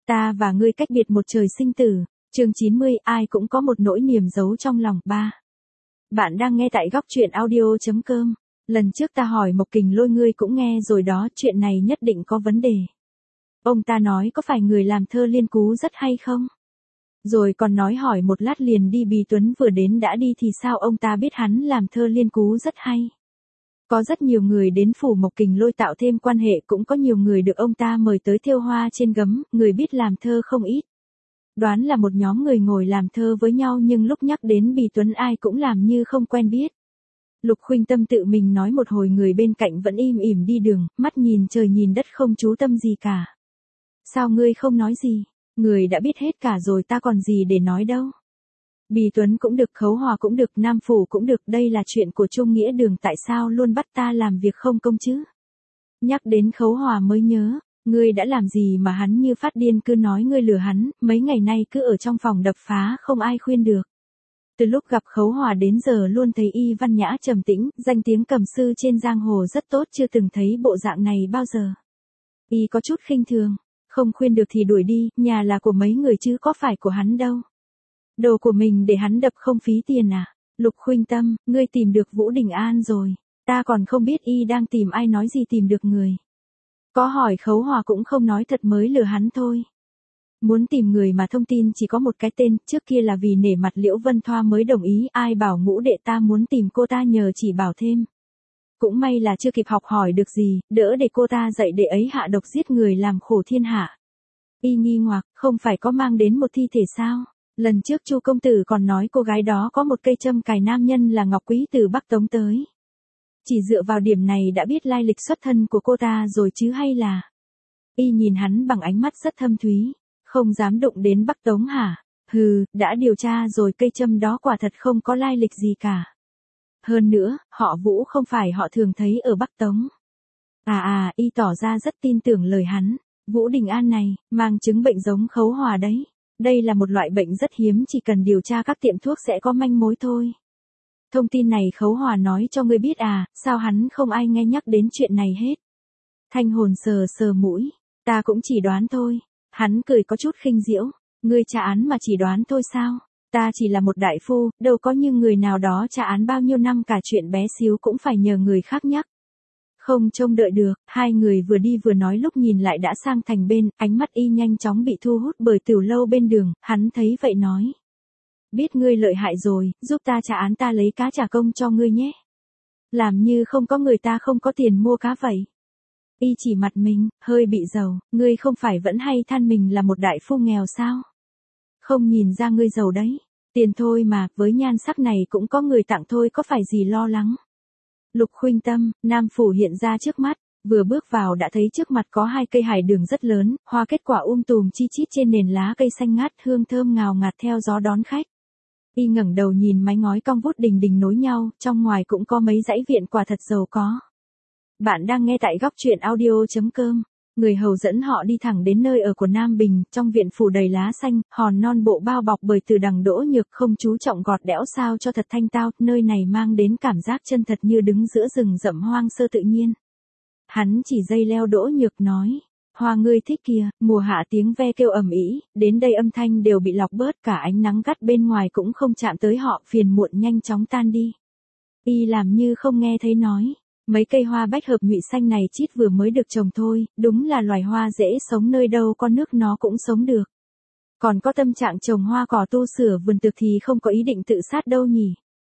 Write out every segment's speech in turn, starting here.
Ta và ngươi cách biệt một trời sinh tử. Chương 90, ai cũng có một nỗi niềm giấu trong lòng. 3. Bạn đang nghe tại góc truyện audio.com. Lần trước ta hỏi Mộc Kình Lôi ngươi cũng nghe rồi đó, chuyện này nhất định có vấn đề. Ông ta nói có phải người làm thơ Liên Cú rất hay không? Rồi còn nói hỏi một lát liền đi. Bì Tuấn vừa đến đã đi thì sao ông ta biết hắn làm thơ Liên Cú rất hay? Có rất nhiều người đến phủ Mộc Kình Lôi tạo thêm quan hệ, cũng có nhiều người được ông ta mời tới thêu hoa trên gấm, người biết làm thơ không ít. Đoán là một nhóm người ngồi làm thơ với nhau, nhưng lúc nhắc đến Bì Tuấn ai cũng làm như không quen biết. Lục Khuynh Tâm tự mình nói một hồi, người bên cạnh vẫn im ỉm đi đường, mắt nhìn trời nhìn đất không chú tâm gì cả. Sao ngươi không nói gì? Người đã biết hết cả rồi, ta còn gì để nói đâu. Bì Tuấn cũng được, Khấu Hòa cũng được, Nam Phủ cũng được, đây là chuyện của Trung Nghĩa Đường, tại sao luôn bắt ta làm việc không công chứ? Nhắc đến Khấu Hòa mới nhớ, ngươi đã làm gì mà hắn như phát điên, cứ nói ngươi lừa hắn, mấy ngày nay cứ ở trong phòng đập phá không ai khuyên được. Từ lúc gặp Khấu Hòa đến giờ luôn thấy y văn nhã trầm tĩnh, danh tiếng cầm sư trên giang hồ rất tốt, chưa từng thấy bộ dạng này bao giờ. Y có chút khinh thường, không khuyên được thì đuổi đi, nhà là của mấy người chứ có phải của hắn đâu. Đồ của mình để hắn đập không phí tiền à? Lục Khuynh Tâm, ngươi tìm được Vũ Đình An rồi, ta còn không biết y đang tìm ai, nói gì tìm được người. Có hỏi Khấu Hòa cũng không nói thật, mới lừa hắn thôi. Muốn tìm người mà thông tin chỉ có một cái tên, trước kia là vì nể mặt Liễu Vân Thoa mới đồng ý, ai bảo ngũ đệ ta muốn tìm cô ta nhờ chỉ bảo thêm. Cũng may là chưa kịp học hỏi được gì, đỡ để cô ta dạy đệ ấy hạ độc giết người làm khổ thiên hạ. Y nghi hoặc, không phải có mang đến một thi thể sao? Lần trước Chu công tử còn nói cô gái đó có một cây châm cài nam nhân là Ngọc Quý từ Bắc Tống tới. Chỉ dựa vào điểm này đã biết lai lịch xuất thân của cô ta rồi chứ hay là... Y nhìn hắn bằng ánh mắt rất thâm thúy. Không dám đụng đến Bắc Tống hả? Hừ, đã điều tra rồi, cây châm đó quả thật không có lai lịch gì cả. Hơn nữa, họ Vũ không phải họ thường thấy ở Bắc Tống. Y tỏ ra rất tin tưởng lời hắn. Vũ Đình An này, mang chứng bệnh giống Khấu Hòa đấy. Đây là một loại bệnh rất hiếm, chỉ cần điều tra các tiệm thuốc sẽ có manh mối thôi. Thông tin này Khấu Hòa nói cho ngươi biết à, sao hắn không ai nghe nhắc đến chuyện này hết? Thanh Hồn sờ sờ mũi, ta cũng chỉ đoán thôi. Hắn cười có chút khinh diễu, ngươi tra án mà chỉ đoán thôi sao? Ta chỉ là một đại phu, đâu có như người nào đó tra án bao nhiêu năm, cả chuyện bé xíu cũng phải nhờ người khác nhắc. Không trông đợi được, hai người vừa đi vừa nói, lúc nhìn lại đã sang thành bên, ánh mắt y nhanh chóng bị thu hút bởi tiểu lâu bên đường, hắn thấy vậy nói. Biết ngươi lợi hại rồi, giúp ta trả án, ta lấy cá trả công cho ngươi nhé. Làm như không có người ta không có tiền mua cá vậy. Y chỉ mặt mình, hơi bị giàu, ngươi không phải vẫn hay than mình là một đại phu nghèo sao? Không nhìn ra ngươi giàu đấy. Tiền thôi mà, với nhan sắc này cũng có người tặng thôi, có phải gì lo lắng. Lục Khuynh Tâm, Nam Phủ hiện ra trước mắt, vừa bước vào đã thấy trước mặt có hai cây hải đường rất lớn, hoa kết quả tùm chi chít trên nền lá cây xanh ngát, hương thơm ngào ngạt theo gió đón khách. Y ngẩng đầu nhìn mái ngói cong vút đình đình nối nhau, trong ngoài cũng có mấy dãy viện, quả thật giàu có. Bạn đang nghe tại góc truyện audio.com. Người hầu dẫn họ đi thẳng đến nơi ở của Nam Bình, trong viện phủ đầy lá xanh, hòn non bộ bao bọc bởi từ đằng Đỗ Nhược, không chú trọng gọt đẽo sao cho thật thanh tao, nơi này mang đến cảm giác chân thật như đứng giữa rừng rậm hoang sơ tự nhiên. Hắn chỉ dây leo Đỗ Nhược nói, hoa ngươi thích kìa, mùa hạ tiếng ve kêu ầm ĩ, đến đây âm thanh đều bị lọc bớt, cả ánh nắng gắt bên ngoài cũng không chạm tới họ, phiền muộn nhanh chóng tan đi. Y làm như không nghe thấy nói. Mấy cây hoa bách hợp nhụy xanh này chít vừa mới được trồng thôi, đúng là loài hoa dễ sống, nơi đâu có nước nó cũng sống được. Còn có tâm trạng trồng hoa cỏ tu sửa vườn tược thì không có ý định tự sát đâu nhỉ?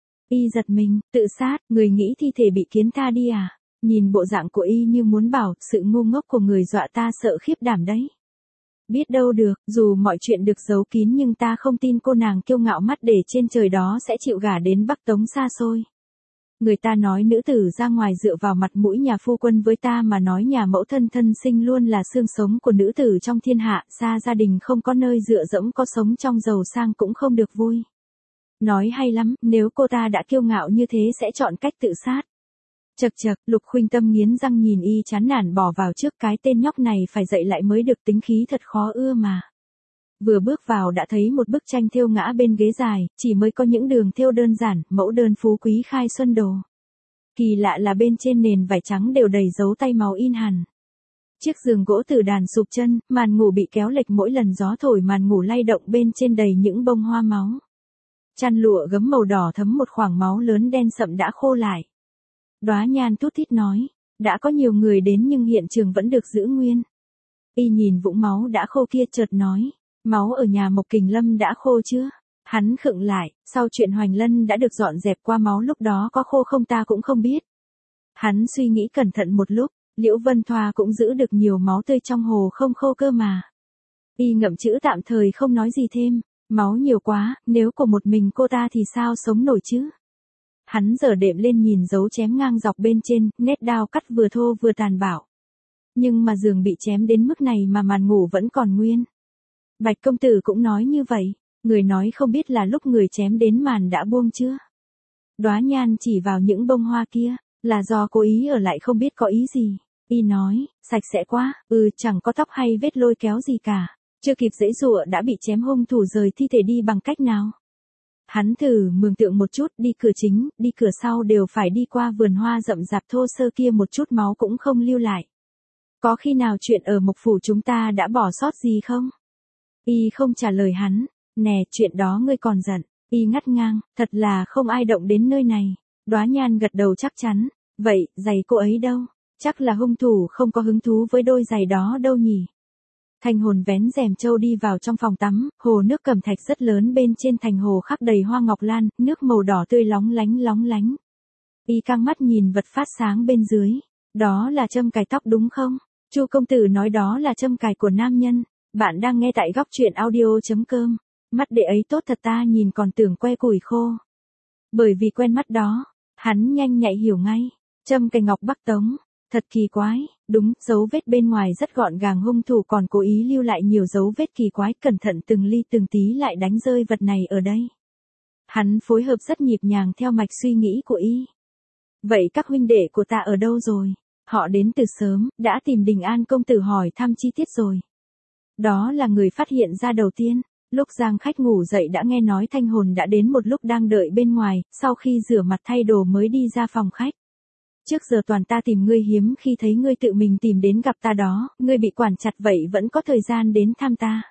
Y giật mình, tự sát, người nghĩ thi thể bị kiến tha đi à? Nhìn bộ dạng của y như muốn bảo, sự ngu ngốc của người dọa ta sợ khiếp đảm đấy. Biết đâu được, dù mọi chuyện được giấu kín nhưng ta không tin cô nàng kiêu ngạo mắt để trên trời đó sẽ chịu gả đến Bắc Tống xa xôi. Người ta nói nữ tử ra ngoài dựa vào mặt mũi nhà phu quân, với ta mà nói nhà mẫu thân thân sinh luôn là xương sống của nữ tử trong thiên hạ, xa gia đình không có nơi dựa dẫm, có sống trong giàu sang cũng không được vui. Nói hay lắm, nếu cô ta đã kiêu ngạo như thế sẽ chọn cách tự sát. Chậc chậc, Lục Khuynh Tâm nghiến răng nhìn y chán nản bỏ vào trước, cái tên nhóc này phải dạy lại mới được, tính khí thật khó ưa mà. Vừa bước vào đã thấy một bức tranh thêu ngã bên ghế dài, chỉ mới có những đường thêu đơn giản, mẫu đơn phú quý khai xuân đồ. Kỳ lạ là bên trên nền vải trắng đều đầy dấu tay màu in hẳn. Chiếc giường gỗ từ đàn sụp chân, màn ngủ bị kéo lệch mỗi lần gió thổi màn ngủ lay động bên trên đầy những bông hoa máu. Chăn lụa gấm màu đỏ thấm một khoảng máu lớn đen sậm đã khô lại. Đóa Nhan thút thít nói, đã có nhiều người đến nhưng hiện trường vẫn được giữ nguyên. Y nhìn vũng máu đã khô kia chợt nói, máu ở nhà Mộc Kình Lâm đã khô chưa? Hắn khựng lại, sau chuyện Hoành Lân đã được dọn dẹp qua máu lúc đó có khô không ta cũng không biết. Hắn suy nghĩ cẩn thận một lúc, Liễu Vân Thoa cũng giữ được nhiều máu tươi trong hồ không khô cơ mà. Y ngậm chữ tạm thời không nói gì thêm, máu nhiều quá, nếu của một mình cô ta thì sao sống nổi chứ? Hắn giở đệm lên nhìn dấu chém ngang dọc bên trên, nét đao cắt vừa thô vừa tàn bạo. Nhưng mà giường bị chém đến mức này mà màn ngủ vẫn còn nguyên. Bạch công tử cũng nói như vậy, người nói không biết là lúc người chém đến màn đã buông chưa? Đóa Nhan chỉ vào những bông hoa kia, là do cố ý ở lại không biết có ý gì. Y nói, sạch sẽ quá, chẳng có tóc hay vết lôi kéo gì cả. Chưa kịp giãy giụa đã bị chém hung thủ rời thi thể đi bằng cách nào? Hắn thử mường tượng một chút, đi cửa chính, đi cửa sau đều phải đi qua vườn hoa rậm rạp thô sơ kia một chút máu cũng không lưu lại. Có khi nào chuyện ở Mộc Phủ chúng ta đã bỏ sót gì không? Y không trả lời hắn, nè chuyện đó ngươi còn giận. Y ngắt ngang, thật là không ai động đến nơi này. Đóa Nhan gật đầu chắc chắn, vậy giày cô ấy đâu? Chắc là hung thủ không có hứng thú với đôi giày đó đâu nhỉ? Thanh Hồn vén rèm trâu đi vào trong phòng tắm, hồ nước cẩm thạch rất lớn bên trên thành hồ khắc đầy hoa ngọc lan, nước màu đỏ tươi lóng lánh lóng lánh. Y căng mắt nhìn vật phát sáng bên dưới, đó là châm cài tóc đúng không? Chu công tử nói đó là châm cài của nam nhân. Bạn đang nghe tại góc truyện audio.com. Mắt đệ ấy tốt thật ta nhìn còn tưởng que củi khô. Bởi vì quen mắt đó, hắn nhanh nhạy hiểu ngay, châm cài ngọc Bắc Tống. Thật kỳ quái, đúng, dấu vết bên ngoài rất gọn gàng hung thủ còn cố ý lưu lại nhiều dấu vết kỳ quái cẩn thận từng ly từng tí lại đánh rơi vật này ở đây. Hắn phối hợp rất nhịp nhàng theo mạch suy nghĩ của y. Vậy các huynh đệ của ta ở đâu rồi? Họ đến từ sớm, đã tìm Đình An công tử hỏi thăm chi tiết rồi. Đó là người phát hiện ra đầu tiên. Lúc Giang khách ngủ dậy đã nghe nói Thanh Hồn đã đến một lúc đang đợi bên ngoài, sau khi rửa mặt thay đồ mới đi ra phòng khách. Trước giờ toàn ta tìm ngươi hiếm khi thấy ngươi tự mình tìm đến gặp ta đó, ngươi bị quản chặt vậy vẫn có thời gian đến thăm ta.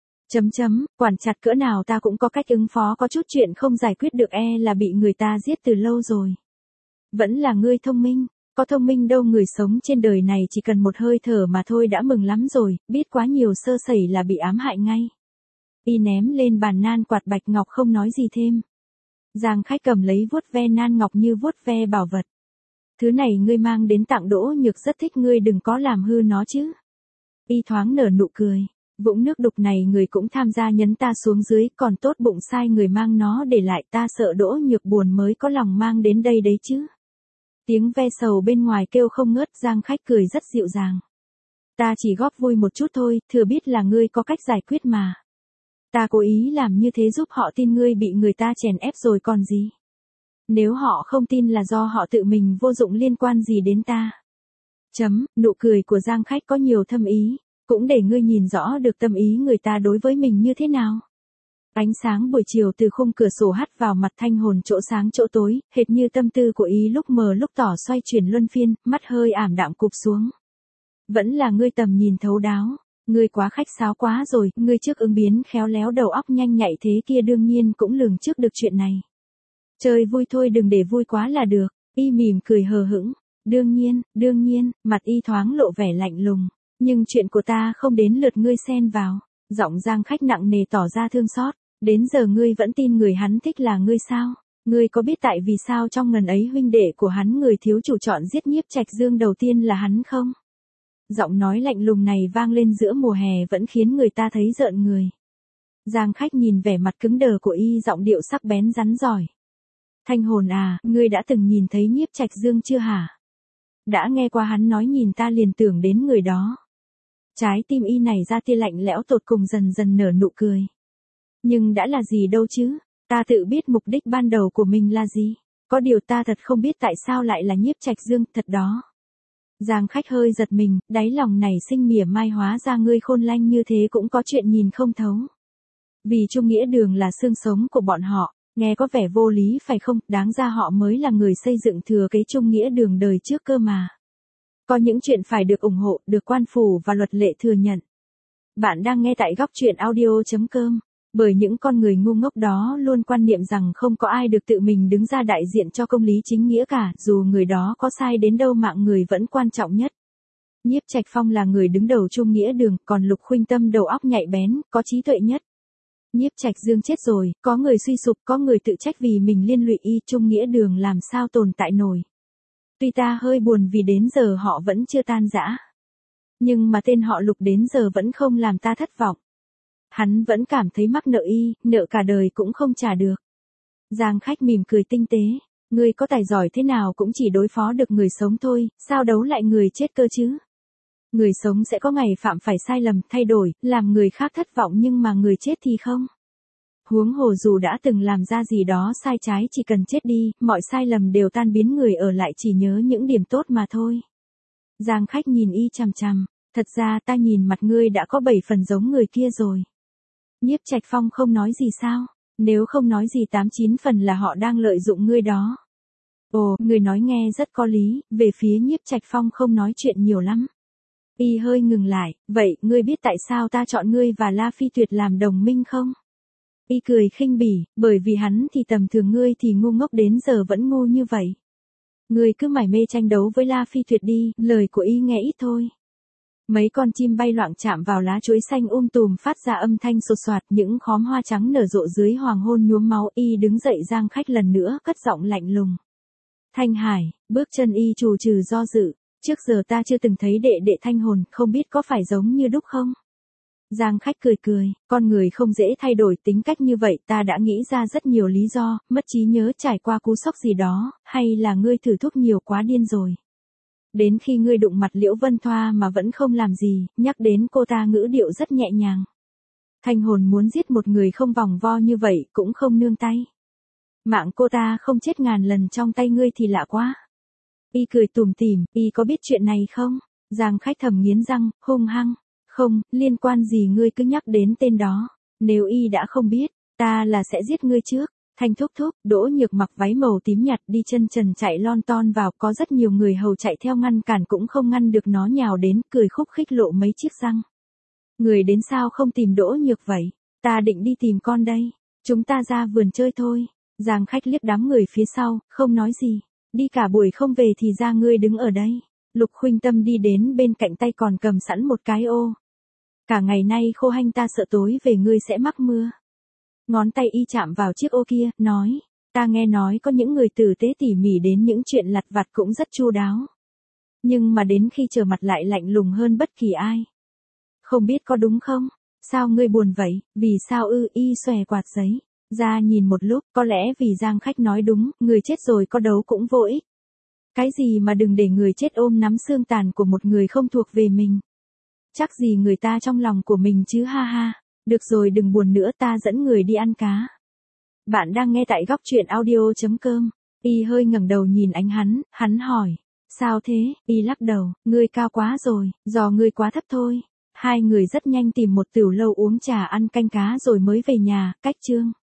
Quản chặt cỡ nào ta cũng có cách ứng phó có chút chuyện không giải quyết được là bị người ta giết từ lâu rồi. Vẫn là ngươi thông minh, có thông minh đâu người sống trên đời này chỉ cần một hơi thở mà thôi đã mừng lắm rồi, biết quá nhiều sơ sẩy là bị ám hại ngay. Y ném lên bàn nan quạt bạch ngọc không nói gì thêm. Giang khách cầm lấy vuốt ve nan ngọc như vuốt ve bảo vật. Thứ này ngươi mang đến tặng Đỗ Nhược rất thích ngươi đừng có làm hư nó chứ. Y thoáng nở nụ cười. Vũng nước đục này người cũng tham gia nhấn ta xuống dưới còn tốt bụng sai người mang nó để lại ta sợ Đỗ Nhược buồn mới có lòng mang đến đây đấy chứ. Tiếng ve sầu bên ngoài kêu không ngớt Giang khách cười rất dịu dàng. Ta chỉ góp vui một chút thôi, thừa biết là ngươi có cách giải quyết mà. Ta cố ý làm như thế giúp họ tin ngươi bị người ta chèn ép rồi còn gì. Nếu họ không tin là do họ tự mình vô dụng liên quan gì đến ta. Nụ cười của Giang khách có nhiều thâm ý, cũng để ngươi nhìn rõ được tâm ý người ta đối với mình như thế nào. Ánh sáng buổi chiều từ khung cửa sổ hắt vào mặt Thanh Hồn chỗ sáng chỗ tối, hệt như tâm tư của ý lúc mờ lúc tỏ xoay chuyển luân phiên, mắt hơi ảm đạm cụp xuống. Vẫn là ngươi tầm nhìn thấu đáo, ngươi quá khách sáo quá rồi, ngươi trước ứng biến khéo léo đầu óc nhanh nhạy thế kia đương nhiên cũng lường trước được chuyện này. Chơi vui thôi đừng để vui quá là được, y mỉm cười hờ hững, đương nhiên, mặt y thoáng lộ vẻ lạnh lùng, nhưng chuyện của ta không đến lượt ngươi xen vào, giọng Giang khách nặng nề tỏ ra thương xót, đến giờ ngươi vẫn tin người hắn thích là ngươi sao, ngươi có biết tại vì sao trong ngần ấy huynh đệ của hắn người thiếu chủ chọn giết Nhiếp Trạch Dương đầu tiên là hắn không? Giọng nói lạnh lùng này vang lên giữa mùa hè vẫn khiến người ta thấy rợn người. Giang khách nhìn vẻ mặt cứng đờ của y giọng điệu sắc bén rắn giỏi. Thanh Hồn à, ngươi đã từng nhìn thấy Nhiếp Trạch Dương chưa hả? Đã nghe qua hắn nói nhìn ta liền tưởng đến người đó. Trái tim y này ra tia lạnh lẽo tột cùng dần dần nở nụ cười. Nhưng đã là gì đâu chứ, ta tự biết mục đích ban đầu của mình là gì. Có điều ta thật không biết tại sao lại là Nhiếp Trạch Dương thật đó. Giang khách hơi giật mình, đáy lòng này sinh mỉa mai hóa ra ngươi khôn lanh như thế cũng có chuyện nhìn không thấu. Vì Trung Nghĩa Đường là xương sống của bọn họ, nghe có vẻ vô lý phải không, đáng ra họ mới là người xây dựng thừa cái Trung Nghĩa Đường đời trước cơ mà. Có những chuyện phải được ủng hộ, được quan phủ và luật lệ thừa nhận. Bạn đang nghe tại góc truyện audio.com. Bởi những con người ngu ngốc đó luôn quan niệm rằng không có ai được tự mình đứng ra đại diện cho công lý chính nghĩa cả, dù người đó có sai đến đâu mạng người vẫn quan trọng nhất. Nhiếp Trạch Phong là người đứng đầu Trung Nghĩa Đường, còn Lục Khuynh Tâm đầu óc nhạy bén, có trí tuệ nhất. Nhiếp Trạch Dương chết rồi, có người suy sụp, có người tự trách vì mình liên lụy y, Trung Nghĩa Đường làm sao tồn tại nổi. Tuy ta hơi buồn vì đến giờ họ vẫn chưa tan rã. Nhưng mà tên họ Lục đến giờ vẫn không làm ta thất vọng. Hắn vẫn cảm thấy mắc nợ y, nợ cả đời cũng không trả được. Giang Khách mỉm cười tinh tế. Ngươi có tài giỏi thế nào cũng chỉ đối phó được người sống thôi, sao đấu lại người chết cơ chứ? Người sống sẽ có ngày phạm phải sai lầm, thay đổi, làm người khác thất vọng nhưng mà người chết thì không. Huống hồ dù đã từng làm ra gì đó sai trái chỉ cần chết đi, mọi sai lầm đều tan biến, người ở lại chỉ nhớ những điểm tốt mà thôi. Giang Khách nhìn y chằm chằm. Thật ra ta nhìn mặt ngươi đã có 7 phần giống người kia rồi. Nhiếp Trạch Phong không nói gì sao? Nếu không nói gì 8-9 phần là họ đang lợi dụng ngươi đó. Ồ, ngươi nói nghe rất có lý, về phía Nhiếp Trạch Phong không nói chuyện nhiều lắm. Y hơi ngừng lại, vậy, ngươi biết tại sao ta chọn ngươi và La Phi Tuyệt làm đồng minh không? Y cười khinh bỉ, bởi vì hắn thì tầm thường, ngươi thì ngu ngốc đến giờ vẫn ngu như vậy. Ngươi cứ mải mê tranh đấu với La Phi Tuyệt đi, lời của Y nghe ít thôi. Mấy con chim bay loạng chạm vào lá chuối xanh tùm phát ra âm thanh sột soạt, những khóm hoa trắng nở rộ dưới hoàng hôn nhuốm máu. Y đứng dậy. Giang Khách lần nữa cất giọng lạnh lùng. Thanh Hải, bước chân y trù trừ do dự. Trước giờ ta chưa từng thấy đệ đệ Thanh Hồn, không biết có phải giống như đúc không? Giang Khách cười cười, con người không dễ thay đổi tính cách như vậy, ta đã nghĩ ra rất nhiều lý do, mất trí nhớ, trải qua cú sốc gì đó, hay là ngươi thử thuốc nhiều quá điên rồi. Đến khi ngươi đụng mặt Liễu Vân Thoa mà vẫn không làm gì, nhắc đến cô ta ngữ điệu rất nhẹ nhàng. Thanh Hồn muốn giết một người không vòng vo như vậy, cũng không nương tay. Mạng cô ta không chết ngàn lần trong tay ngươi thì lạ quá. Y cười tủm tỉm, y có biết chuyện này không? Giang Khách thầm nghiến răng, hung hăng. Không, liên quan gì ngươi cứ nhắc đến tên đó. Nếu y đã không biết, ta là sẽ giết ngươi trước. Thanh thúc thúc, Đỗ Nhược mặc váy màu tím nhạt đi chân trần chạy lon ton vào, có rất nhiều người hầu chạy theo ngăn cản cũng không ngăn được, nó nhào đến, cười khúc khích lộ mấy chiếc răng. Người đến sao không tìm Đỗ Nhược vậy? Ta định đi tìm con đây. Chúng ta ra vườn chơi thôi. Giang Khách liếc đám người phía sau, không nói gì. Đi cả buổi không về thì ra ngươi đứng ở đây. Lục Khuynh Tâm đi đến bên cạnh, tay còn cầm sẵn một cái ô. Cả ngày nay khô hanh, ta sợ tối về ngươi sẽ mắc mưa. Ngón tay y chạm vào chiếc ô kia, nói, ta nghe nói có những người tử tế tỉ mỉ đến những chuyện lặt vặt cũng rất chu đáo. Nhưng mà đến khi trở mặt lại lạnh lùng hơn bất kỳ ai. Không biết có đúng không? Sao ngươi buồn vậy? Vì sao ư? Y xòe quạt giấy ra nhìn một lúc, có lẽ vì Giang Khách nói đúng, người chết rồi có đấu cũng vô ích. Cái gì mà đừng để người chết ôm nắm xương tàn của một người không thuộc về mình. Chắc gì người ta trong lòng của mình chứ, ha ha. Được rồi, đừng buồn nữa, ta dẫn người đi ăn cá. Bạn đang nghe tại góc truyện audio.com. Y hơi ngẩng đầu nhìn hắn hỏi. Sao thế? Y lắc đầu, ngươi cao quá rồi, do ngươi quá thấp thôi. Hai người rất nhanh tìm một tiểu lâu uống trà ăn canh cá rồi mới về nhà, cách chương.